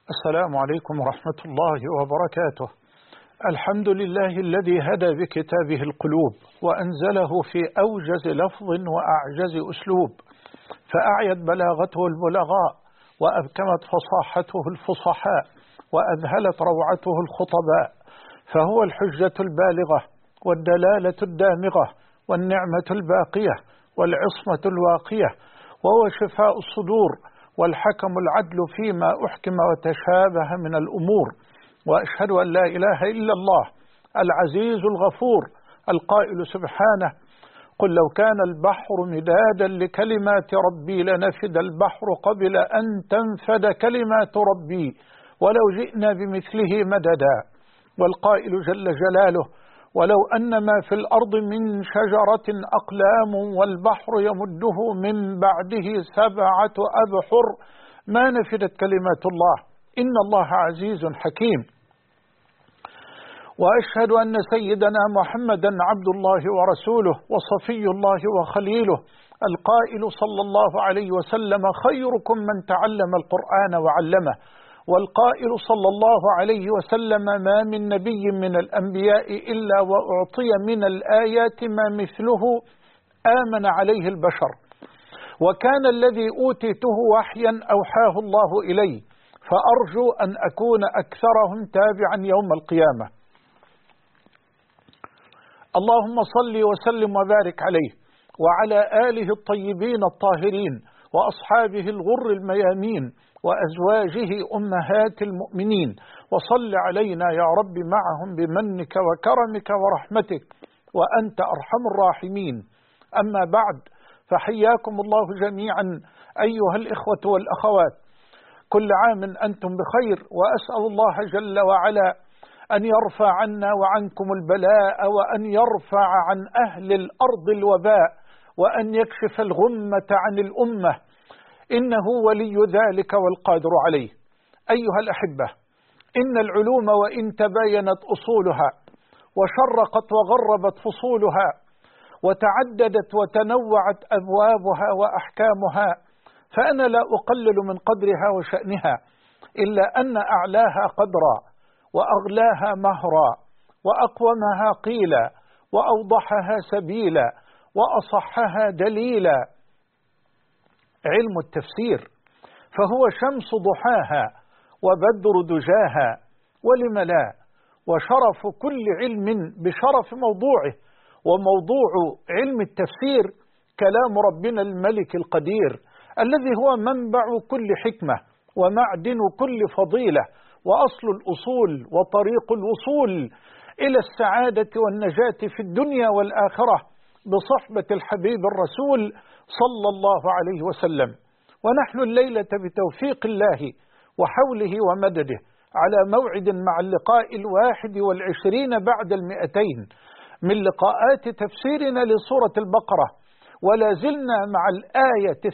السلام عليكم ورحمة الله وبركاته. الحمد لله الذي هدى بكتابه القلوب وأنزله في أوجز لفظ وأعجز أسلوب، فأعيت بلاغته البلغاء وأبكمت فصاحته الفصحاء وأذهلت روعته الخطباء، فهو الحجة البالغة والدلالة الدامغة والنعمة الباقية والعصمة الواقية، وهو شفاء الصدور والحكم العدل فيما أحكم وتشابه من الأمور. وأشهد أن لا إله إلا الله العزيز الغفور القائل سبحانه: قل لو كان البحر مدادا لكلمات ربي لنفد البحر قبل أن تنفد كلمات ربي ولو جئنا بمثله مددا. والقائل جل جلاله: ولو أن ما في الأرض من شجرة أقلام والبحر يمده من بعده 7 أبحر ما نفدت كلمات الله إن الله عزيز حكيم. وأشهد أن سيدنا محمدا عبد الله ورسوله وصفي الله وخليله، القائل صلى الله عليه وسلم: خيركم من تعلم القرآن وعلمه. والقائل صلى الله عليه وسلم: ما من نبي من الأنبياء إلا وأعطي من الآيات ما مثله آمن عليه البشر، وكان الذي أوتيته وحيا أوحاه الله إلي، فأرجو أن أكون أكثرهم تابعا يوم القيامة. اللهم صل وسلم وبارك عليه وعلى آله الطيبين الطاهرين وأصحابه الغر الميامين وأزواجه أمهات المؤمنين، وصل علينا يا رب معهم بمنك وكرمك ورحمتك وأنت أرحم الراحمين. أما بعد، فحياكم الله جميعا أيها الإخوة والأخوات، كل عام أنتم بخير، وأسأل الله جل وعلا أن يرفع عنا وعنكم البلاء، وأن يرفع عن أهل الأرض الوباء، وأن يكشف الغمة عن الأمة، إنه ولي ذلك والقادر عليه. أيها الأحبة، إن العلوم وإن تباينت أصولها وشرقت وغربت فصولها وتعددت وتنوعت أبوابها وأحكامها، فأنا لا أقلل من قدرها وشأنها، إلا أن أعلاها قدرا وأغلاها مهرا وأقومها قيلا وأوضحها سبيلا وأصحها دليلا علم التفسير، فهو شمس ضحاها وبدر دجاها، ولم لا، وشرف كل علم بشرف موضوعه، وموضوع علم التفسير كلام ربنا الملك القدير الذي هو منبع كل حكمة ومعدن كل فضيلة وأصل الأصول وطريق الوصول إلى السعادة والنجاة في الدنيا والآخرة بصحبة الحبيب الرسول صلى الله عليه وسلم. ونحن الليلة بتوفيق الله وحوله ومدده على موعد مع اللقاء 21 بعد 200 من لقاءات تفسيرنا لسورة البقرة، ولا زلنا مع الآية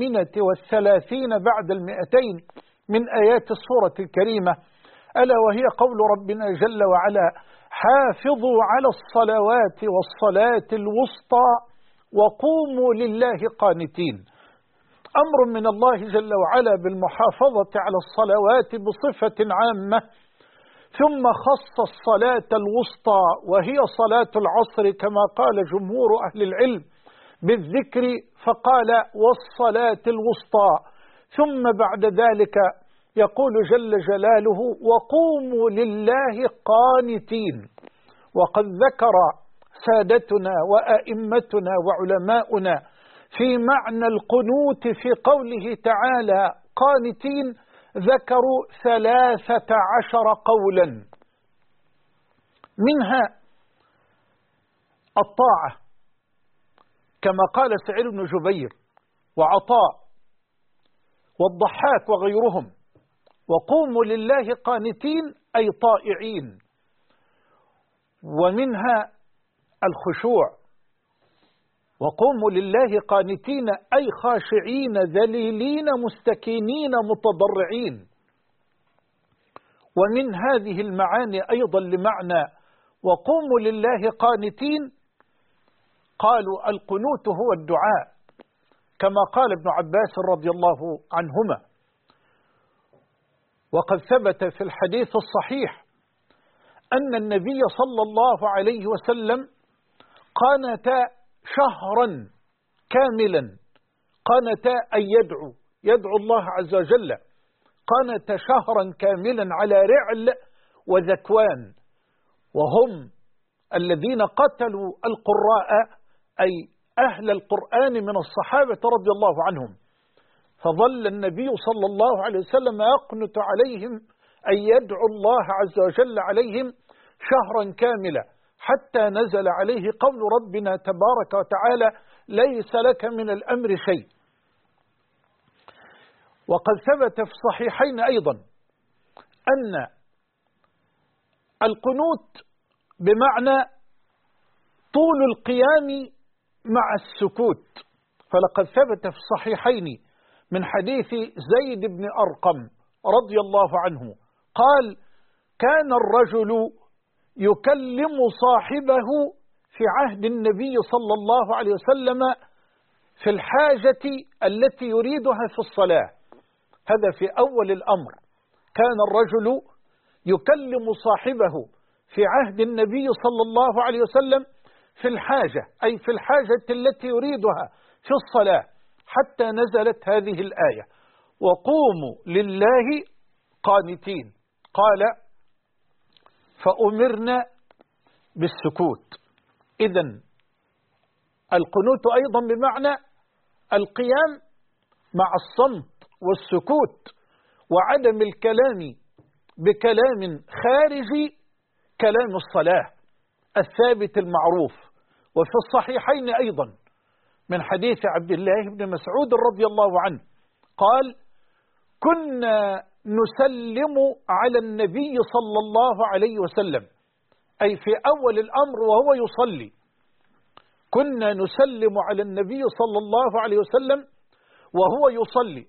38 بعد 200 من آيات السورة الكريمة، ألا وهي قول ربنا جل وعلا: حافظوا على الصلوات والصلاة الوسطى وقوموا لله قانتين. أمر من الله جل وعلا بالمحافظة على الصلوات بصفة عامة، ثم خص الصلاة الوسطى وهي صلاة العصر كما قال جمهور أهل العلم بالذكر، فقال: والصلاة الوسطى. ثم بعد ذلك يقول جل جلاله: وقوموا لله قانتين. وقد ذكر سادتنا وأئمتنا وعلماؤنا في معنى القنوت في قوله تعالى قانتين، ذكروا 13 قولا، منها الطاعة كما قال سعيد بن جبير وعطاء والضحاك وغيرهم، وقوموا لله قانتين أي طائعين. ومنها الخشوع، وقوموا لله قانتين أي خاشعين ذليلين مستكينين متضرعين. ومن هذه المعاني أيضا لمعنى وقوموا لله قانتين قالوا: القنوت هو الدعاء، كما قال ابن عباس رضي الله عنهما: وقد ثبت في الحديث الصحيح أن النبي صلى الله عليه وسلم قانت شهرا كاملا، قانت أن يدعو الله عز وجل، قانت شهرا كاملا على رعل وذكوان، وهم الذين قتلوا القراء أي أهل القرآن من الصحابة رضي الله عنهم. فظل النبي صلى الله عليه وسلم يقنت عليهم أن يدعو الله عز وجل عليهم شهرا كاملا، حتى نزل عليه قول ربنا تبارك وتعالى: ليس لك من الأمر شيء. وقد ثبت في الصحيحين أيضا أن القنوت بمعنى طول القيام مع السكوت، فلقد ثبت في الصحيحين من حديث زيد بن أرقم رضي الله عنه قال: كان الرجل يكلم صاحبه في عهد النبي صلى الله عليه وسلم في الحاجة التي يريدها في الصلاة. هذا في أول الأمر، كان الرجل يكلم صاحبه في عهد النبي صلى الله عليه وسلم في الحاجة، أي في الحاجة التي يريدها في الصلاة، حتى نزلت هذه الآية: وقوموا لله قانتين. قال: فأمرنا بالسكوت. إذن القنوت أيضا بمعنى القيام مع الصمت والسكوت وعدم الكلام بكلام خارج كلام الصلاة الثابت المعروف. وفي الصحيحين أيضا من حديث عبد الله بن مسعود رضي الله عنه قال: كنا نسلم على النبي صلى الله عليه وسلم، أي في أول الأمر وهو يصلي، كنا نسلم على النبي صلى الله عليه وسلم وهو يصلي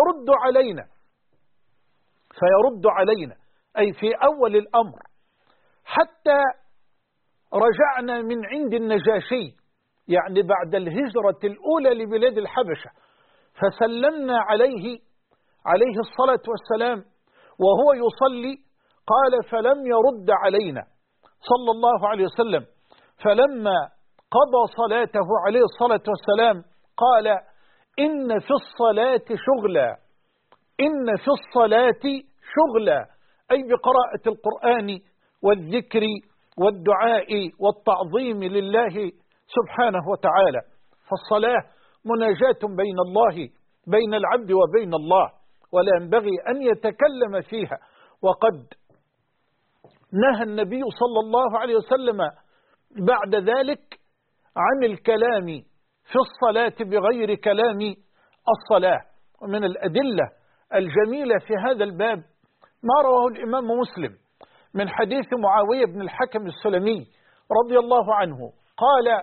فيرد علينا أي في أول الأمر، حتى رجعنا من عند النجاشي، يعني بعد الهجرة الأولى لبلاد الحبشة، فسلمنا عليه الصلاة والسلام وهو يصلي، قال: فلم يرد علينا صلى الله عليه وسلم، فلما قضى صلاته عليه الصلاة والسلام قال: إن في الصلاة شغلا، إن في الصلاة شغلا، أي بقراءة القرآن والذكر والدعاء والتعظيم لله سبحانه وتعالى. فالصلاة مناجاة بين العبد وبين الله، ولا ينبغي أن يتكلم فيها. وقد نهى النبي صلى الله عليه وسلم بعد ذلك عن الكلام في الصلاة بغير كلام الصلاة. ومن الأدلة الجميلة في هذا الباب ما رواه الإمام مسلم من حديث معاوية بن الحكم السلمي رضي الله عنه قال: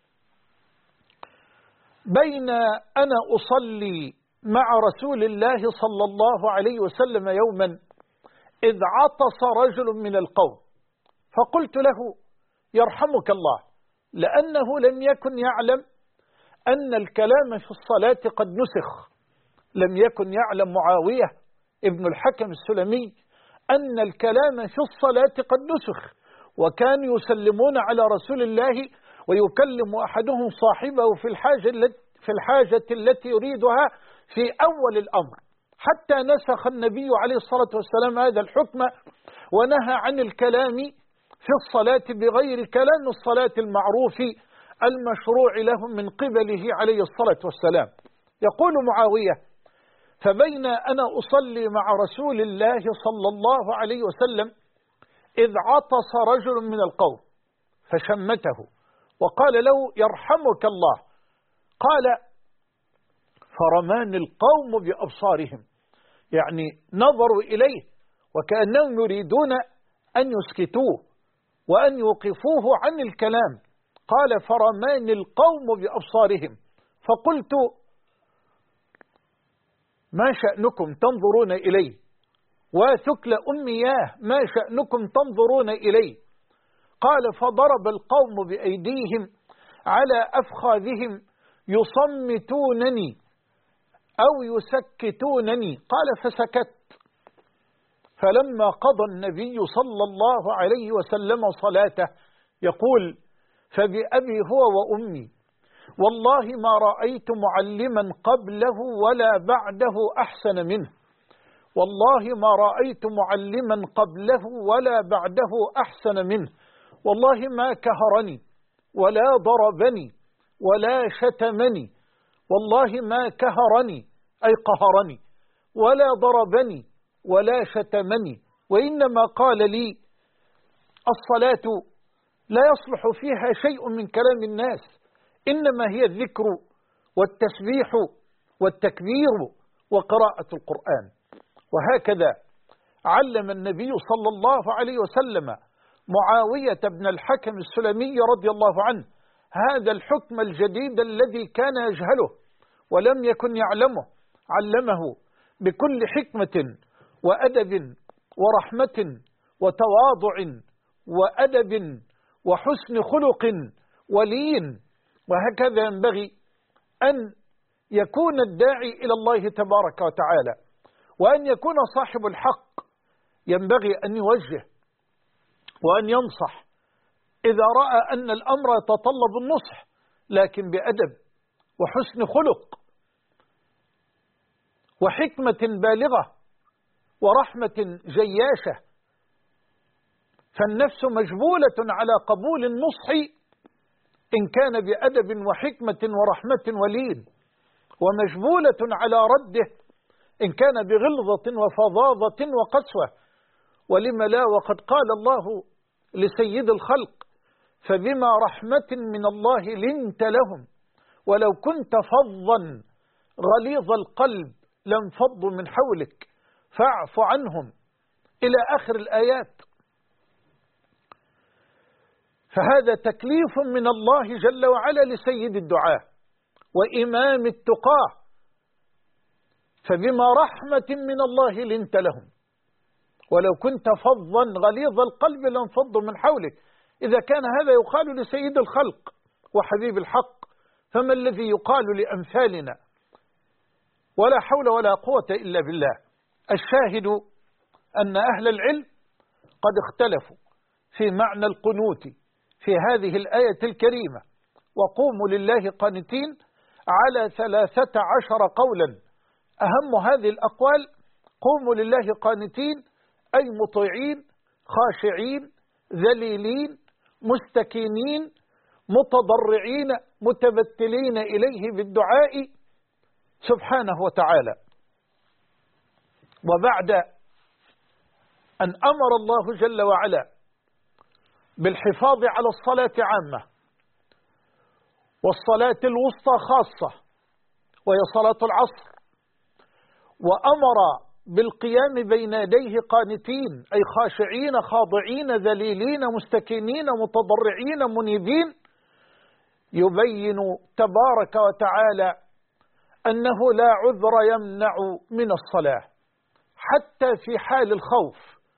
بين أنا أصلي مع رسول الله صلى الله عليه وسلم يوما إذ عطس رجل من القوم، فقلت له: يرحمك الله، لأنه لم يكن يعلم أن الكلام في الصلاة قد نسخ. لم يكن يعلم معاوية ابن الحكم السلمي أن الكلام في الصلاة قد نسخ، وكانوا يسلمون على رسول الله ويكلم أحدهم صاحبه في الحاجة التي يريدها في أول الأمر، حتى نسخ النبي عليه الصلاة والسلام هذا الحكم ونهى عن الكلام في الصلاة بغير كلام الصلاة المعروف المشروع لهم من قبله عليه الصلاة والسلام. يقول معاوية: فبين أنا أصلي مع رسول الله صلى الله عليه وسلم إذ عطس رجل من القوم فشمته وقال له: يرحمك الله. قال: فرمان القوم بأبصارهم، يعني نظروا إليه وكأنهم يريدون أن يسكتوه وأن يوقفوه عن الكلام. قال: فرمان القوم بأبصارهم، فقلت: ما شأنكم تنظرون إلي؟ وثكل أمياه، ما شأنكم تنظرون إلي؟ قال: فضرب القوم بأيديهم على أفخاذهم يصمتونني أو يسكتونني. قال: فسكت. فلما قضى النبي صلى الله عليه وسلم صلاته يقول: فبأبي هو وأمي والله ما رأيت معلما قبله ولا بعده أحسن منه، والله ما رأيت معلما قبله ولا بعده أحسن منه، والله ما كهرني ولا ضربني ولا شتمني، والله ما كهرني أي قهرني ولا ضربني ولا شتمني، وإنما قال لي: الصلاة لا يصلح فيها شيء من كلام الناس، إنما هي الذكر والتسبيح والتكبير وقراءة القرآن. وهكذا علم النبي صلى الله عليه وسلم معاوية بن الحكم السلمي رضي الله عنه هذا الحكم الجديد الذي كان يجهله ولم يكن يعلمه، علمه بكل حكمة وأدب ورحمة وتواضع وأدب وحسن خلق ولين. وهكذا ينبغي أن يكون الداعي إلى الله تبارك وتعالى، وأن يكون صاحب الحق ينبغي أن يوجه وأن ينصح إذا رأى أن الأمر يتطلب النصح، لكن بأدب وحسن خلق وحكمة بالغة ورحمة جياشة. فالنفس مجبولة على قبول النصح إن كان بأدب وحكمة ورحمة ولين، ومجبولة على رده إن كان بغلظة وفظاظة وقسوة. ولم لا، وقد قال الله لسيد الخلق: فبما رحمة من الله لنت لهم ولو كنت فظا غليظ القلب لانفضوا من حولك فاعف عنهم، إلى آخر الآيات. فهذا تكليف من الله جل وعلا لسيد الدعاة وإمام التقاه: فبما رحمة من الله لنت لهم ولو كنت فظا غليظ القلب لانفضوا من حولك. إذا كان هذا يقال لسيد الخلق وحبيب الحق، فما الذي يقال لأمثالنا؟ ولا حول ولا قوة إلا بالله. الشاهد أن أهل العلم قد اختلفوا في معنى القنوت في هذه الآية الكريمة: وقوموا لله قانتين، على 13 قولا. أهم هذه الأقوال: قوموا لله قانتين أي مطيعين خاشعين ذليلين مستكينين متضرعين متبتلين إليه بالدعاء سبحانه وتعالى. وبعد أن أمر الله جل وعلا بالحفاظ على الصلاة عامة والصلاة الوسطى خاصة وهي صلاة العصر، وأمر بالقيام بين يديه قانتين أي خاشعين خاضعين ذليلين مستكينين متضرعين منيبين، يبين تبارك وتعالى أنه لا عذر يمنع من الصلاة حتى في حال الخوف.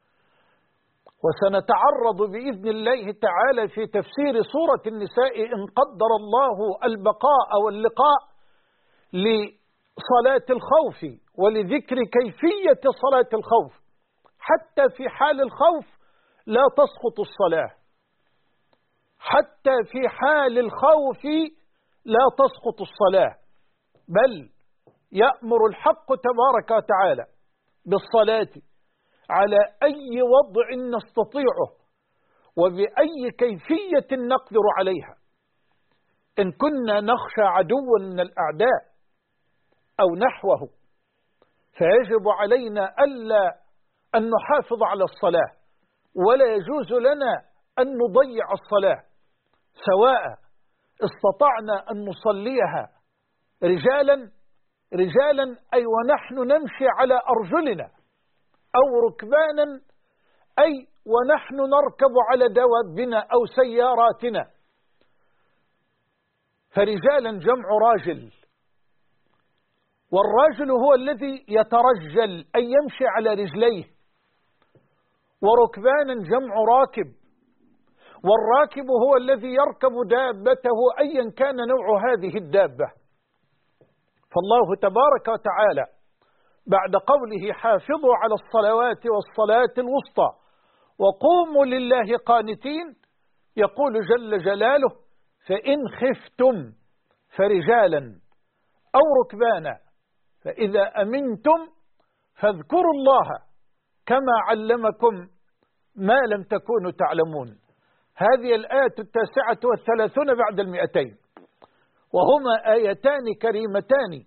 وسنتعرض بإذن الله تعالى في تفسير سورة النساء إن قدر الله البقاء واللقاء لصلاة الخوف ولذكر كيفية صلاة الخوف. حتى في حال الخوف لا تسقط الصلاة، حتى في حال الخوف لا تسقط الصلاة، بل يأمر الحق تبارك وتعالى بالصلاة على أي وضع نستطيعه وبأي كيفية نقدر عليها. إن كنا نخشى عدوا من الأعداء أو نحوه فيجب علينا ألا أن نحافظ على الصلاة، ولا يجوز لنا أن نضيع الصلاة، سواء استطعنا أن نصليها رجالا أي ونحن نمشي على أرجلنا، أو ركبانا أي ونحن نركب على دوابنا أو سياراتنا. فرجالا جمع راجل، والراجل هو الذي يترجل أي يمشي على رجليه، وركبانا جمع راكب، والراكب هو الذي يركب دابته أيا كان نوع هذه الدابة. فالله تبارك وتعالى بعد قوله حافظوا على الصلوات والصلاة الوسطى وقوموا لله قانتين، يقول جل جلاله: فإن خفتم فرجالا أو ركبانا فإذا أمنتم فاذكروا الله كما علمكم ما لم تكونوا تعلمون. هذه الآية 39 بعد 200، وهما آيتان كريمتان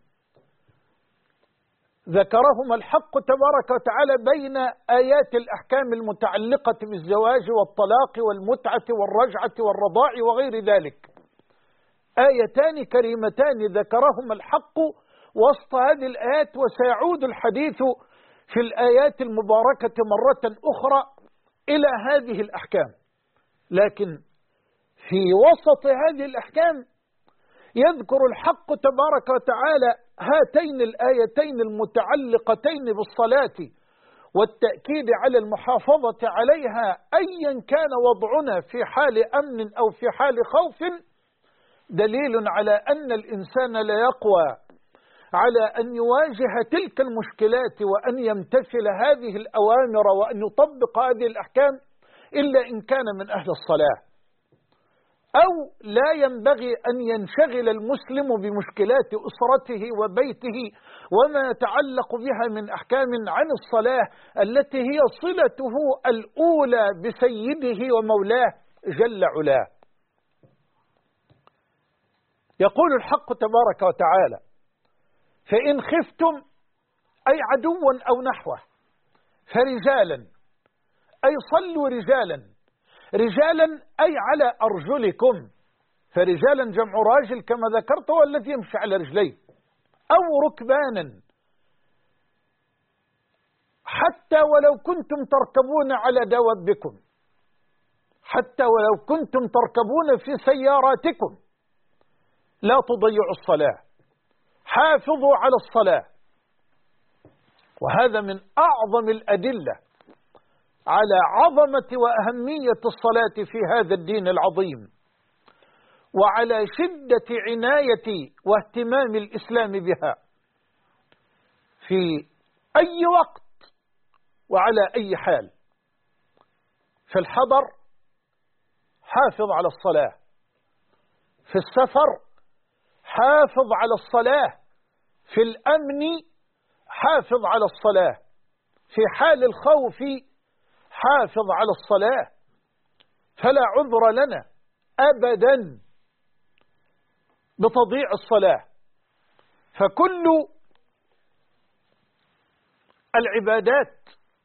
ذكرهما الحق تبارك وتعالى بين آيات الأحكام المتعلقة بالزواج والطلاق والمتعة والرجعة والرضاع وغير ذلك. آيتان كريمتان ذكرهما الحق وسط هذه الآيات، وسيعود الحديث في الآيات المباركة مرة أخرى إلى هذه الأحكام. لكن في وسط هذه الأحكام يذكر الحق تبارك وتعالى هاتين الآيتين المتعلقتين بالصلاة والتأكيد على المحافظة عليها أيا كان وضعنا في حال أمن أو في حال خوف، دليل على أن الإنسان لا يقوى على أن يواجه تلك المشكلات وأن يمتثل هذه الأوامر وأن يطبق هذه الأحكام إلا إن كان من أهل الصلاة، أو لا ينبغي أن ينشغل المسلم بمشكلات أسرته وبيته وما يتعلق بها من أحكام عن الصلاة التي هي صلته الأولى بسيده ومولاه جل علاه. يقول الحق تبارك وتعالى: فإن خفتم، أي عدوا أو نحوه، فرجالا، أي صلوا رجالا، رجالا أي على أرجلكم، فرجالا جمع راجل كما ذكرت هو الذي يمشي على رجليه، أو ركبانا، حتى ولو كنتم تركبون على دوابكم، حتى ولو كنتم تركبون في سياراتكم لا تضيعوا الصلاة، حافظوا على الصلاة. وهذا من أعظم الأدلة على عظمة وأهمية الصلاة في هذا الدين العظيم، وعلى شدة عناية واهتمام الإسلام بها في أي وقت وعلى أي حال. في الحضر حافظ على الصلاة، في السفر حافظ على الصلاة، في الأمن حافظ على الصلاة، في حال الخوف حافظ على الصلاة. فلا عذر لنا أبدا بتضييع الصلاة. فكل العبادات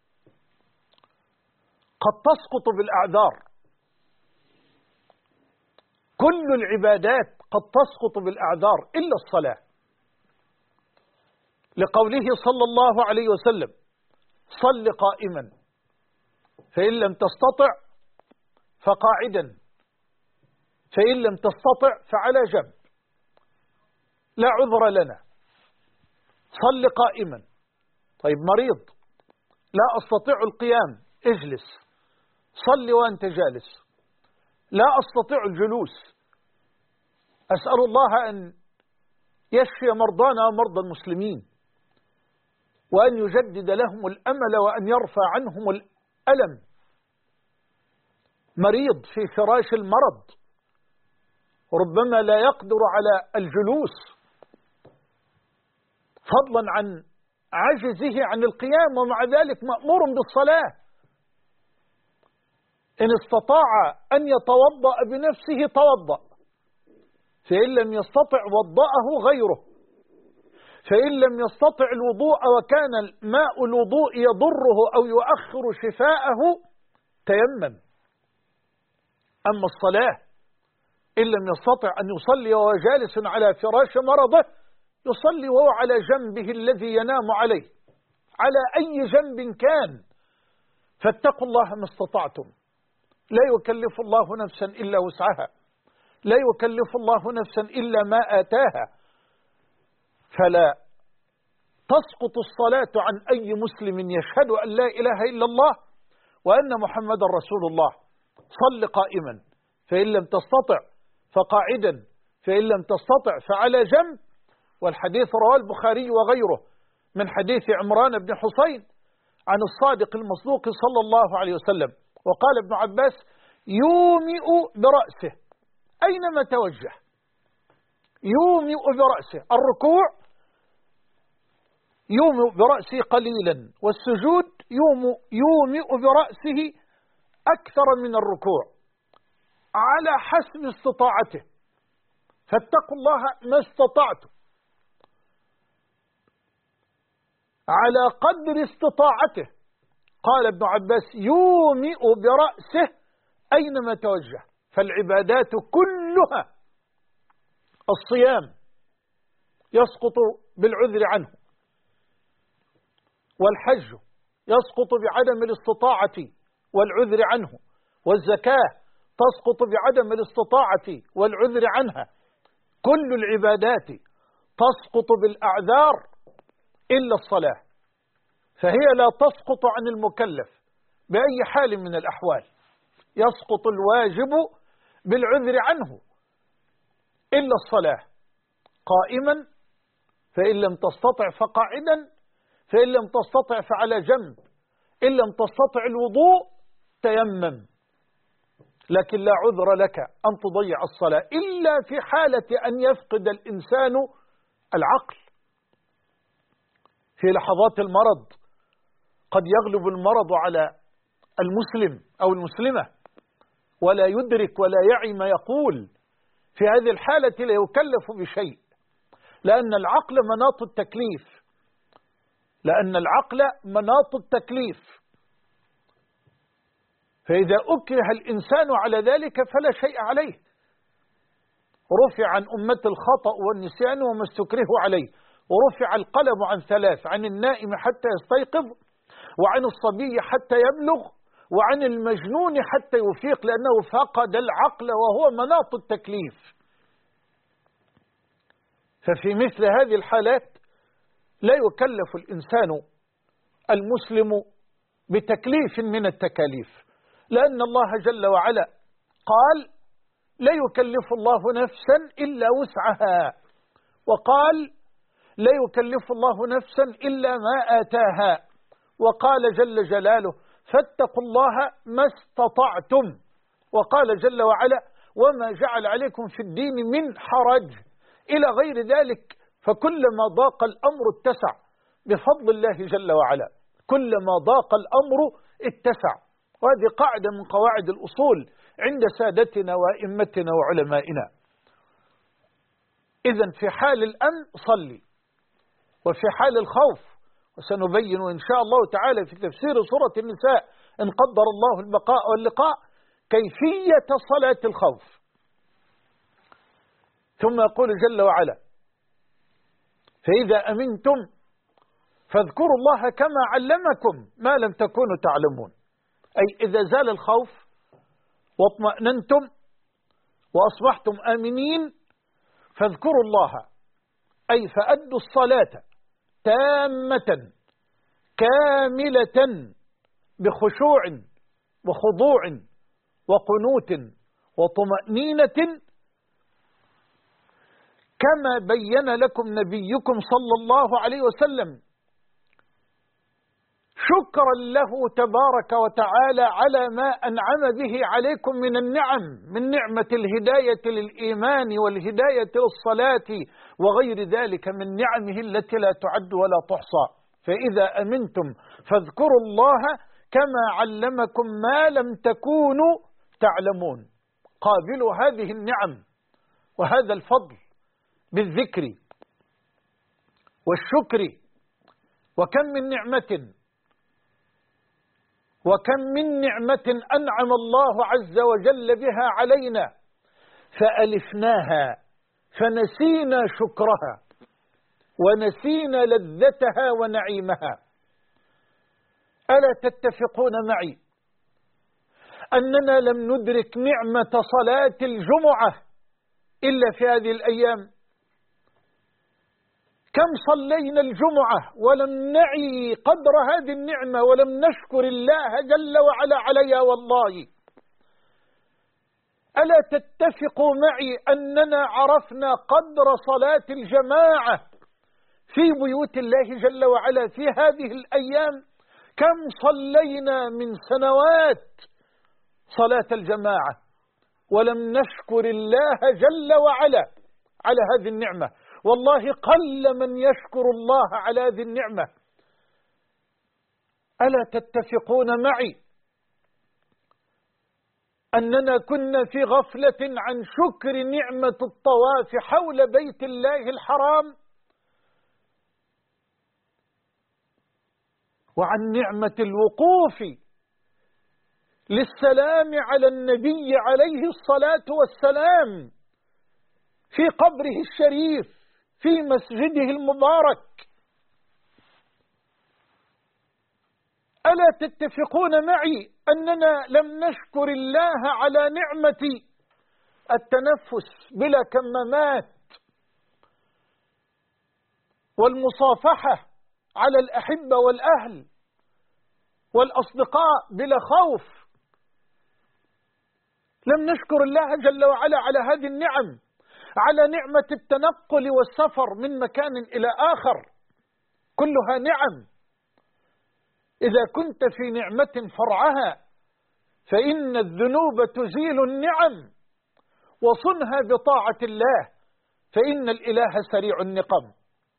قد تسقط بالأعذار، كل العبادات قد تسقط بالأعذار إلا الصلاة، لقوله صلى الله عليه وسلم: صل قائما، فإن لم تستطع فقاعدا، فإن لم تستطع فعلى جنب. لا عذر لنا. صل قائما، طيب مريض لا أستطيع القيام، اجلس، صل وأنت جالس. لا أستطيع الجلوس، أسأل الله أن يشفي مرضانا ومرضى المسلمين، وأن يجدد لهم الأمل وأن يرفع عنهم الألم. مريض في فراش المرض ربما لا يقدر على الجلوس، فضلا عن عجزه عن القيام، ومع ذلك مأمور بالصلاة. إن استطاع أن يتوضأ بنفسه توضأ، فإن لم يستطع وضأه غيره، فإن لم يستطع الوضوء وكان ماء الوضوء يضره أو يؤخر شفاءه تيمم. أما الصلاة إن لم يستطع أن يصلي وهو جالس على فراش مرضه، يصلي وهو على جنبه الذي ينام عليه، على أي جنب كان. فاتقوا الله ما استطعتم، لا يكلف الله نفسا إلا وسعها، لا يكلف الله نفسا إلا ما آتاها. فلا تسقط الصلاة عن أي مسلم يشهد أن لا إله إلا الله وأن محمد رسول الله. صل قائما، فإن لم تستطع فقاعدا، فإن لم تستطع فعلى جنب. والحديث رواه البخاري وغيره من حديث عمران بن حسين عن الصادق المصدوق صلى الله عليه وسلم، وقال ابن عباس: يومئ برأسه أينما توجه. يومئ برأسه، الركوع يومئ برأسه قليلا، والسجود يومئ برأسه أكثر من الركوع على حسب استطاعته، فاتقوا الله ما استطعتم، على قدر استطاعته. قال ابن عباس: يومئ برأسه أينما توجه. فالعبادات كلها، الصيام يسقط بالعذر عنه، والحج يسقط بعدم الاستطاعة والعذر عنه، والزكاة تسقط بعدم الاستطاعة والعذر عنها. كل العبادات تسقط بالأعذار إلا الصلاة، فهي لا تسقط عن المكلف بأي حال من الأحوال. يسقط الواجب بالعذر عنه إلا الصلاة، قائما فإن لم تستطع فقاعدا، فإن لم تستطع فعلى جنب، إن لم تستطع الوضوء تيمم. لكن لا عذر لك أن تضيع الصلاة إلا في حالة أن يفقد الإنسان العقل. في لحظات المرض قد يغلب المرض على المسلم أو المسلمة ولا يدرك ولا يعي ما يقول. في هذه الحالة لا يكلف بشيء، لأن العقل مناط التكليف، لأن العقل مناط التكليف. فإذا أكره الإنسان على ذلك فلا شيء عليه. رفع عن أمة الخطأ والنسيان وما استكرهوا عليه، ورفع القلم عن ثلاث: عن النائم حتى يستيقظ، وعن الصبي حتى يبلغ، وعن المجنون حتى يفيق، لأنه فقد العقل وهو مناط التكليف. ففي مثل هذه الحالات لا يكلف الإنسان المسلم بتكليف من التكاليف، لأن الله جل وعلا قال: لا يكلف الله نفسا إلا وسعها، وقال: لا يكلف الله نفسا إلا ما آتاها، وقال جل جلاله: فاتقوا الله ما استطعتم، وقال جل وعلا: وما جعل عليكم في الدين من حرج، إلى غير ذلك. فكلما ضاق الأمر اتسع بفضل الله جل وعلا، كلما ضاق الأمر اتسع. وهذه قاعدة من قواعد الأصول عند سادتنا وأئمتنا وعلمائنا. إذن في حال الأمن صلي، وفي حال الخوف، وسنبين إن شاء الله تعالى في تفسير سورة النساء إن قدر الله البقاء واللقاء كيفية صلاة الخوف. ثم يقول جل وعلا: فإذا أمنتم فاذكروا الله كما علمكم ما لم تكونوا تعلمون. أي إذا زال الخوف واطمأننتم وأصبحتم آمنين فاذكروا الله، أي فأدوا الصلاة تامة كاملة بخشوع وخضوع وقنوت وطمأنينة، كما بين لكم نبيكم صلى الله عليه وسلم، شكرا له تبارك وتعالى على ما أنعم به عليكم من النعم، من نعمة الهداية للإيمان والهداية للصلاة وغير ذلك من نعمه التي لا تعد ولا تحصى. فإذا أمنتم فاذكروا الله كما علمكم ما لم تكونوا تعلمون. قابلوا هذه النعم وهذا الفضل بالذكر والشكر. وكم من نعمة أنعم الله عز وجل بها علينا فألفناها فنسينا شكرها ونسينا لذتها ونعيمها. ألا تتفقون معي أننا لم ندرك نعمة صلاة الجمعة إلا في هذه الأيام؟ كم صلينا الجمعة ولم نعي قدر هذه النعمة ولم نشكر الله جل وعلا عليها والله. ألا تتفقوا معي أننا عرفنا قدر صلاة الجماعة في بيوت الله جل وعلا في هذه الأيام. كم صلينا من سنوات صلاة الجماعة ولم نشكر الله جل وعلا على هذه النعمة. والله قل من يشكر الله على هذه النعمة. ألا تتفقون معي أننا كنا في غفلة عن شكر نعمة الطواف حول بيت الله الحرام، وعن نعمة الوقوف للسلام على النبي عليه الصلاة والسلام في قبره الشريف في مسجده المبارك؟ ألا تتفقون معي أننا لم نشكر الله على نعمة التنفس بلا كمامات، والمصافحة على الأحبة والأهل والأصدقاء بلا خوف؟ لم نشكر الله جل وعلا على هذه النعم، على نعمة التنقل والسفر من مكان إلى آخر، كلها نعم. إذا كنت في نعمة فرعها فإن الذنوب تزيل النعم، وصنها بطاعة الله فإن الإله سريع النقم.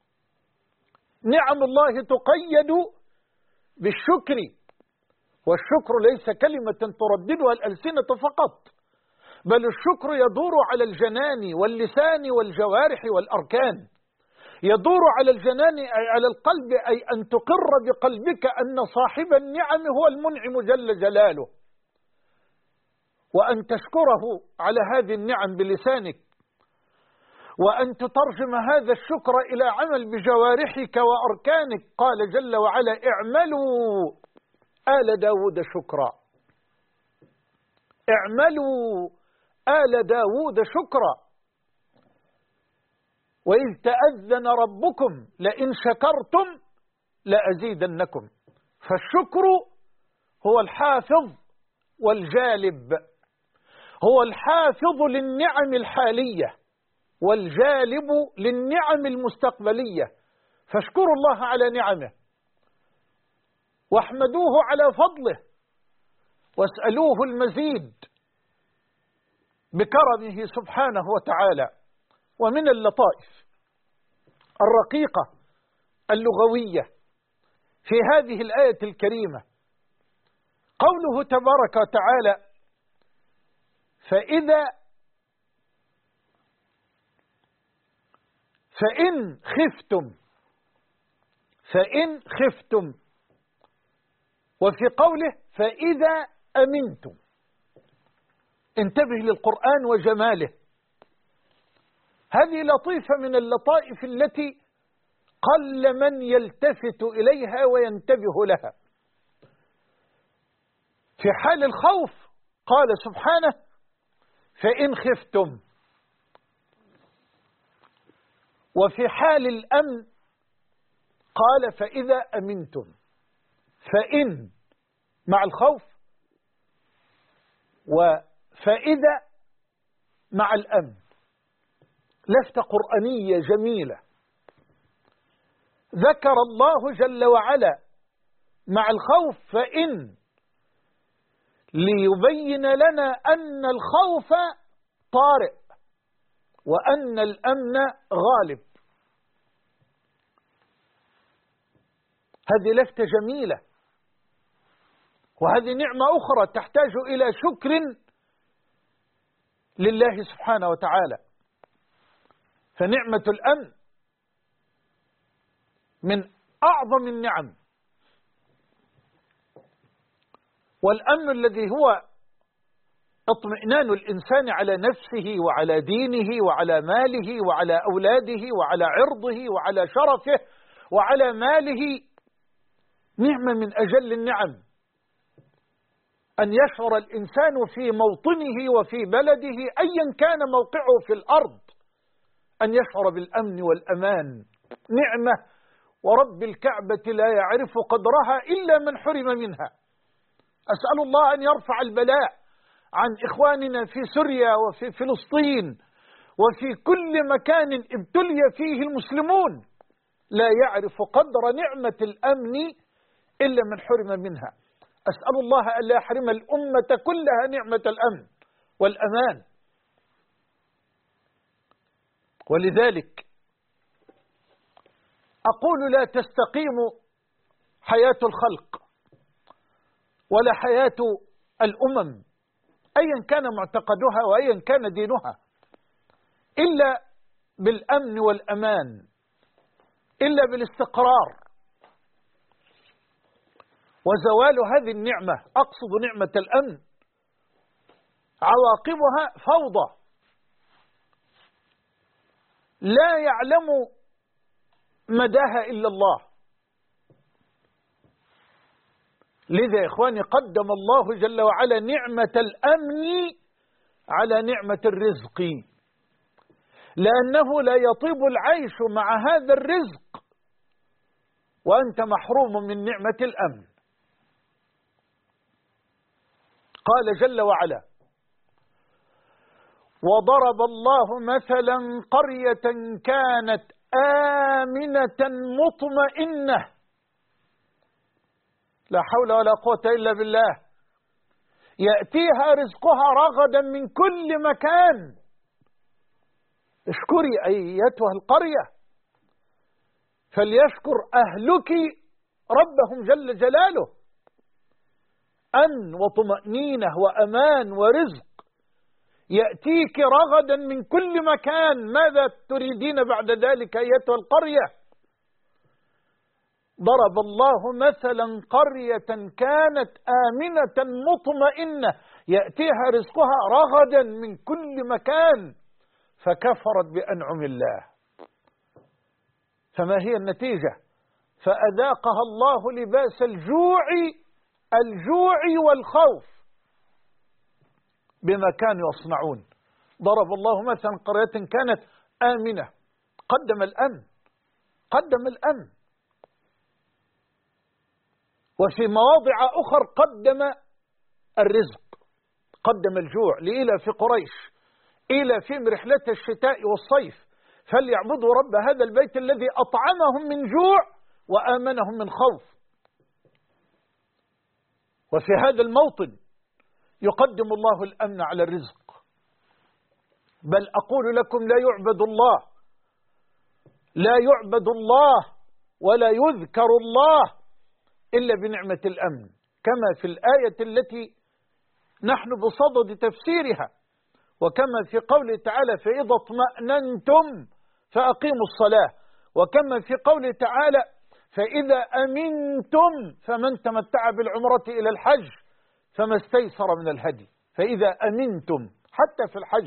نعم الله تقيد بالشكر، والشكر ليس كلمة ترددها الألسنة فقط، بل الشكر يدور على الجنان واللسان والجوارح والأركان. يدور على الجنان أي على القلب، أي أن تقر بقلبك أن صاحب النعم هو المنعم جل جلاله، وأن تشكره على هذه النعم بلسانك، وأن تترجم هذا الشكر إلى عمل بجوارحك وأركانك. قال جل وعلا: اعملوا آل داود شكرا. اعملوا آل داود شكرا. وإذ تأذن ربكم لئن شكرتم لأزيدنكم. فالشكر هو الحافظ والجالب، هو الحافظ للنعم الحالية والجالب للنعم المستقبلية. فاشكروا الله على نعمه، واحمدوه على فضله، واسألوه المزيد بكرمه سبحانه وتعالى. ومن اللطائف الرقيقة اللغوية في هذه الآية الكريمة قوله تبارك وتعالى: فإن خفتم، وفي قوله فإذا أمنتم. انتبه للقرآن وجماله. هذه لطيفة من اللطائف التي قل من يلتفت إليها وينتبه لها. في حال الخوف قال سبحانه: فإن خفتم، وفي حال الأمن قال: فإذا أمنتم. فإن مع الخوف، وفإذا مع الأمن. لفتة قرآنية جميلة. ذكر الله جل وعلا مع الخوف فإن ليبين لنا أن الخوف طارئ وأن الأمن غالب. هذه لفتة جميلة، وهذه نعمة أخرى تحتاج إلى شكر لله سبحانه وتعالى. فنعمة الأمن من أعظم النعم، والأمن الذي هو اطمئنان الإنسان على نفسه وعلى دينه وعلى ماله وعلى أولاده وعلى عرضه وعلى شرفه وعلى ماله. نعمة من أجل النعم أن يشعر الإنسان في موطنه وفي بلده أيا كان موقعه في الأرض أن يشعر بالأمن والأمان. نعمة، ورب الكعبة لا يعرف قدرها إلا من حرم منها. أسأل الله أن يرفع البلاء عن إخواننا في سوريا وفي فلسطين وفي كل مكان ابتلي فيه المسلمون. لا يعرف قدر نعمة الأمن إلا من حرم منها. أسأل الله أن لا يحرم الأمة كلها نعمة الأمن والأمان. ولذلك أقول لا تستقيم حياة الخلق ولا حياة الأمم أيا كان معتقدها وأيا كان دينها إلا بالأمن والأمان، إلا بالاستقرار. وزوال هذه النعمة، أقصد نعمة الأمن، عواقبها فوضى لا يعلم مداها إلا الله. لذا يا إخواني قدم الله جل وعلا نعمة الأمن على نعمة الرزق، لأنه لا يطيب العيش مع هذا الرزق وأنت محروم من نعمة الأمن. قال جل وعلا: وضرب الله مثلا قرية كانت آمنة مطمئنة، لا حول ولا قوة إلا بالله، يأتيها رزقها رغدا من كل مكان. اشكري أيتها القرية، فليشكر أهلك ربهم جل جلاله. أمن وطمأنينة وأمان ورزق يأتيك رغدا من كل مكان. ماذا تريدين بعد ذلك أيتها القرية؟ ضرب الله مثلا قرية كانت آمنة مطمئنة يأتيها رزقها رغدا من كل مكان فكفرت بأنعم الله. فما هي النتيجة؟ فأذاقها الله لباس الجوع والخوف بما كانوا يصنعون. ضرب الله مثلا قرية كانت آمنة، قدم الأمن، وفي مواضع أخر قدم الرزق، قدم الجوع. لإيلاف قريش إيلافهم رحلة الشتاء والصيف فليعبدوا رب هذا البيت الذي أطعمهم من جوع وآمنهم من خوف. وفي هذا الموطن يقدم الله الأمن على الرزق. بل أقول لكم لا يعبد الله ولا يذكر الله إلا بنعمة الأمن، كما في الآية التي نحن بصدد تفسيرها، وكما في قوله تعالى: فإذا اطمأننتم فأقيموا الصلاة، وكما في قوله تعالى: فإذا أمنتم فمن تمتع بالعمرة إلى الحج فما استيسر من الهدي. فإذا أمنتم حتى في الحج.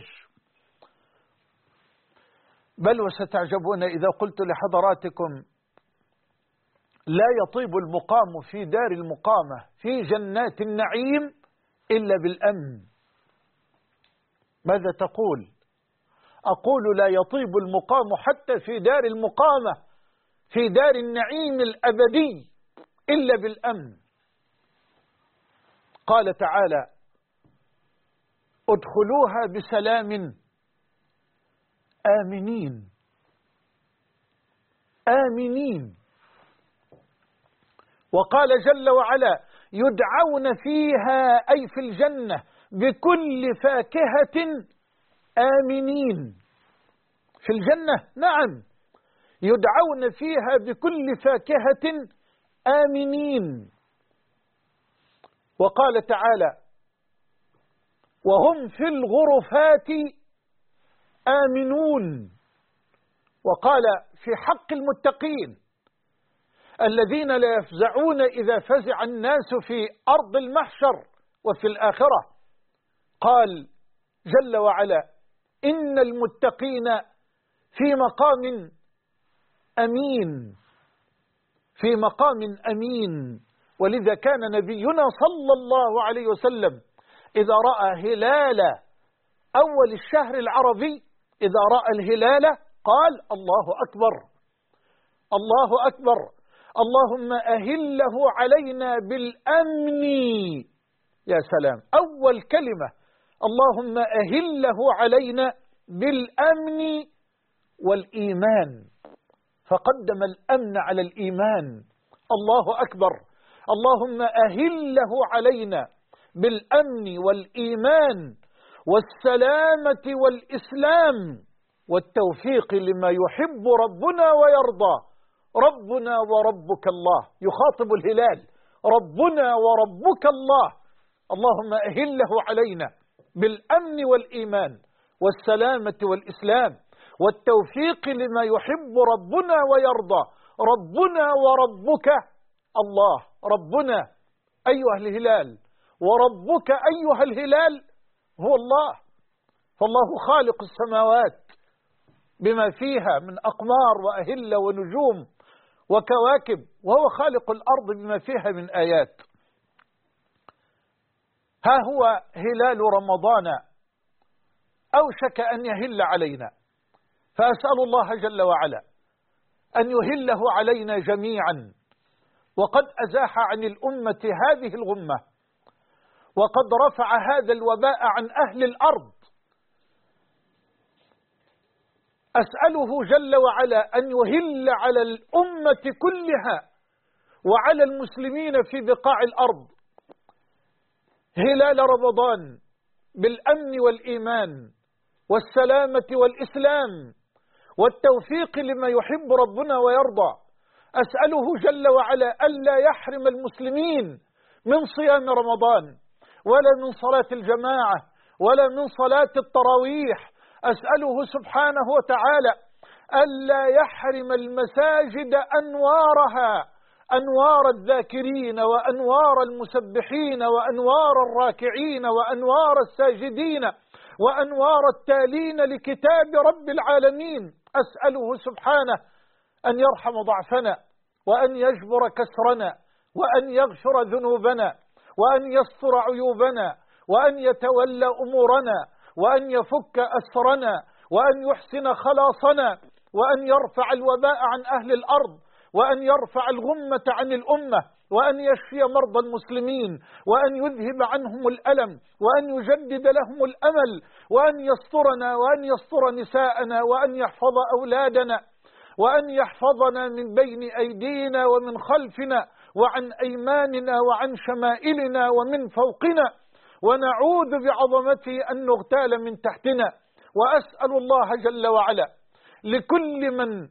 بل وستعجبون إذا قلت لحضراتكم: لا يطيب المقام في دار المقامة في جنات النعيم إلا بالأمن. ماذا تقول؟ أقول: لا يطيب المقام حتى في دار المقامة في دار النعيم الأبدي إلا بالأمن. قال تعالى: ادخلوها بسلام آمنين. وقال جل وعلا: يدعون فيها أي في الجنة بكل فاكهة آمنين. في الجنة نعم يدعون فيها بكل فاكهة آمنين. وقال تعالى: وهم في الغرفات آمنون. وقال في حق المتقين الذين لا يفزعون إذا فزع الناس في أرض المحشر وفي الآخرة، قال جل وعلا: إن المتقين في مقام أمين. ولذا كان نبينا صلى الله عليه وسلم إذا رأى هلال أول الشهر العربي، إذا رأى الهلال قال: الله أكبر، اللهم أهله علينا بالأمن. يا سلام، أول كلمة: اللهم أهله علينا بالأمن والإيمان. فقدم الأمن على الإيمان. الله أكبر. اللهم أهله علينا بالأمن والإيمان والسلامة والإسلام والتوفيق لما يحب ربنا ويرضى. ربنا وربك الله، يخاطب الهلال، ربنا وربك الله. اللهم أهله علينا بالأمن والإيمان والسلامة والإسلام والتوفيق لما يحب ربنا ويرضى. ربنا وربك الله، ربنا أيها الهلال وربك أيها الهلال هو الله. فالله خالق السماوات بما فيها من أقمار وأهلة ونجوم وكواكب، وهو خالق الأرض بما فيها من آيات. ها هو هلال رمضان أوشك أن يهل علينا، فأسأل الله جل وعلا أن يهله علينا جميعا، وقد أزاح عن الأمة هذه الغمة، وقد رفع هذا الوباء عن أهل الأرض. أسأله جل وعلا أن يهل على الأمة كلها وعلى المسلمين في بقاع الأرض هلال رمضان بالأمن والإيمان والسلامة والإسلام والتوفيق لما يحب ربنا ويرضى. أسأله جل وعلا ألا يحرم المسلمين من صيام رمضان ولا من صلاة الجماعة ولا من صلاة التراويح. أسأله سبحانه وتعالى ألا يحرم المساجد أنوارها، أنوار الذاكرين وأنوار المسبحين وأنوار الراكعين وأنوار الساجدين وأنوار التالين لكتاب رب العالمين. أسأله سبحانه أن يرحم ضعفنا وأن يجبر كسرنا وأن يغفر ذنوبنا وأن يستر عيوبنا وأن يتولى أمورنا وأن يفك أسرنا وأن يحسن خلاصنا وأن يرفع الوباء عن أهل الأرض وأن يرفع الغمة عن الأمة وأن يشفي مرضى المسلمين وأن يذهب عنهم الألم وأن يجدد لهم الأمل وأن يسترنا وأن يستر نساءنا وأن يحفظ أولادنا وأن يحفظنا من بين أيدينا ومن خلفنا وعن أيماننا وعن شمائلنا ومن فوقنا، ونعوذ بعظمته أن نغتال من تحتنا. وأسأل الله جل وعلا لكل من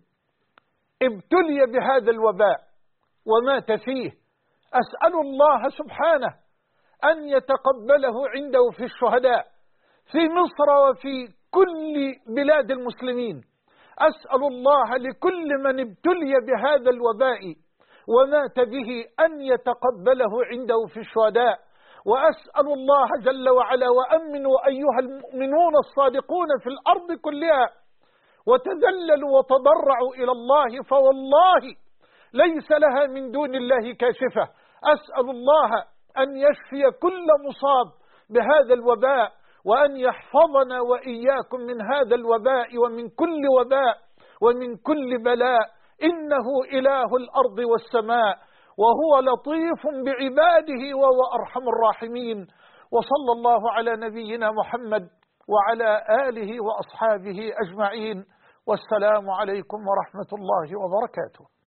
ابتلي بهذا الوباء ومات فيه، أسأل الله سبحانه أن يتقبله عنده في الشهداء في مصر وفي كل بلاد المسلمين. أسأل الله لكل من ابتلي بهذا الوباء ومات به أن يتقبله عنده في الشهداء. وأسأل الله جل وعلا وأمنوا أيها المؤمنون الصادقون في الأرض كلها وتذللوا وتضرعوا إلى الله، فوالله ليس لها من دون الله كاشفة. أسأل الله أن يشفي كل مصاب بهذا الوباء وأن يحفظنا وإياكم من هذا الوباء ومن كل وباء ومن كل بلاء، إنه إله الأرض والسماء وهو لطيف بعباده وهو أرحم الراحمين. وصلى الله على نبينا محمد وعلى آله وأصحابه أجمعين، والسلام عليكم ورحمة الله وبركاته.